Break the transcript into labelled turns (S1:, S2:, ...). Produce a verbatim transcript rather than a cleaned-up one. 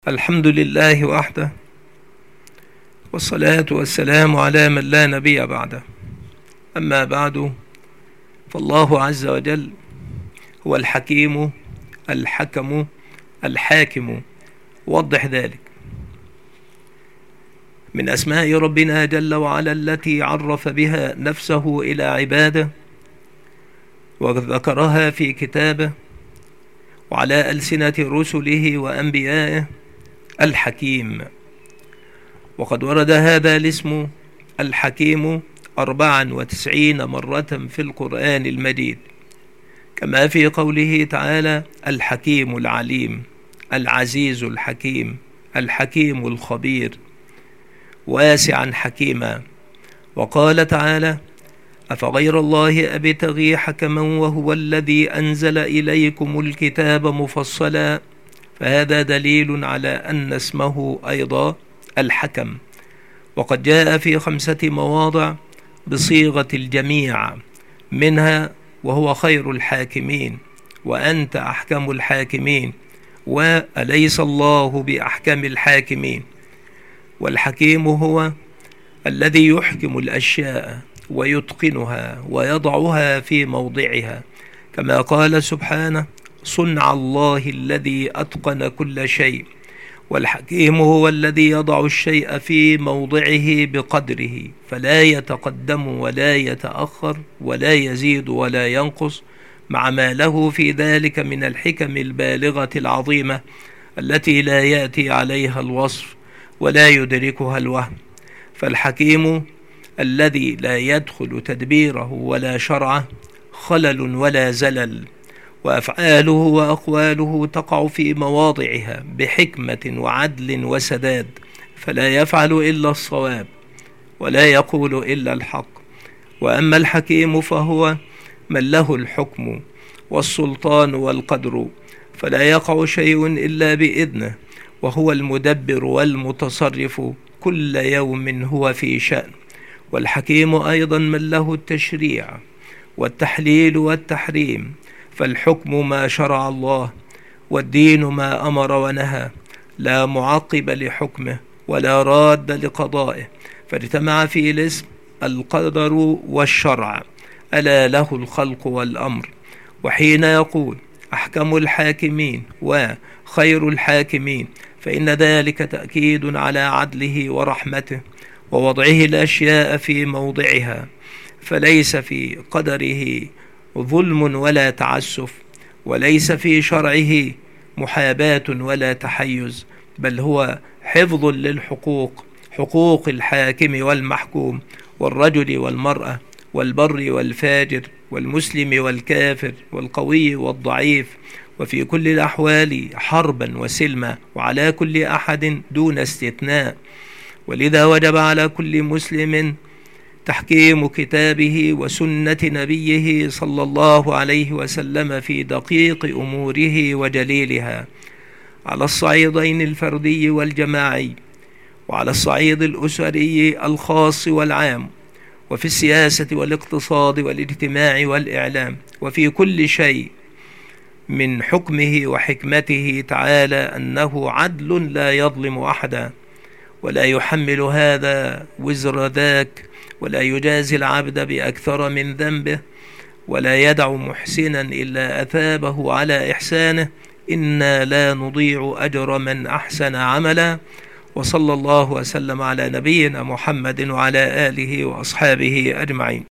S1: الحمد لله وحده، والصلاة والسلام على من لا نبي بعده. أما بعد، فالله عز وجل هو الحكيم الحكم الحاكم. وضح ذلك من أسماء ربنا جل وعلا التي عرف بها نفسه إلى عباده وذكرها في كتابه وعلى ألسنة رسله وأنبيائه: الحكيم. وقد ورد هذا الاسم الحكيم أربعا وتسعين مرة في القرآن المجيد، كما في قوله تعالى: الحكيم العليم، العزيز الحكيم، الحكيم الخبير، واسعا حكيما. وقال تعالى: أفغير الله أبتغي حكما وهو الذي أنزل إليكم الكتاب مفصلا. فهذا دليل على أن اسمه أيضا الحكم. وقد جاء في خمسة مواضع بصيغة الجميع، منها: وهو خير الحاكمين، وأنت أحكم الحاكمين، وأليس الله بأحكم الحاكمين. والحكيم هو الذي يحكم الأشياء ويتقنها ويضعها في موضعها، كما قال سبحانه: صنع الله الذي أتقن كل شيء. والحكيم هو الذي يضع الشيء في موضعه بقدره، فلا يتقدم ولا يتأخر ولا يزيد ولا ينقص، مع ما له في ذلك من الحكم البالغة العظيمة التي لا يأتي عليها الوصف ولا يدركها الوهم. فالحكيم الذي لا يدخل تدبيره ولا شرعه خلل ولا زلل، وأفعاله وأقواله تقع في مواضعها بحكمة وعدل وسداد، فلا يفعل إلا الصواب ولا يقول إلا الحق. وأما الحكيم فهو من له الحكم والسلطان والقدر، فلا يقع شيء إلا بإذنه، وهو المدبر والمتصرف، كل يوم هو في شأن. والحكيم أيضا من له التشريع والتحليل والتحريم، فالحكم ما شرع الله، والدين ما أمر ونهى، لا معقب لحكمه ولا راد لقضائه، فاجتمع في الاسم القدر والشرع، ألا له الخلق والأمر. وحين يقول أحكم الحاكمين وخير الحاكمين، فإن ذلك تأكيد على عدله ورحمته ووضعه الأشياء في موضعها، فليس في قدره ظلم ولا تعسف، وليس في شرعه محاباة ولا تحيز، بل هو حفظ للحقوق، حقوق الحاكم والمحكوم، والرجل والمرأة، والبر والفاجر، والمسلم والكافر، والقوي والضعيف، وفي كل الأحوال حربا وسلما، وعلى كل أحد دون استثناء. ولذا وجب على كل مسلم تحكيم كتابه وسنة نبيه صلى الله عليه وسلم في دقيق أموره وجليلها، على الصعيدين الفردي والجماعي، وعلى الصعيد الأسري الخاص والعام، وفي السياسة والاقتصاد والاجتماع والإعلام، وفي كل شيء من حكمه وحكمته تعالى أنه عدل لا يظلم أحدا، ولا يحمل هذا وزر ذاك، ولا يجازي العبد بأكثر من ذنبه، ولا يدع محسنا إلا أثابه على إحسانه. إنا لا نضيع أجر من أحسن عملا. وصلى الله وسلم على نبينا محمد وعلى آله وأصحابه أجمعين.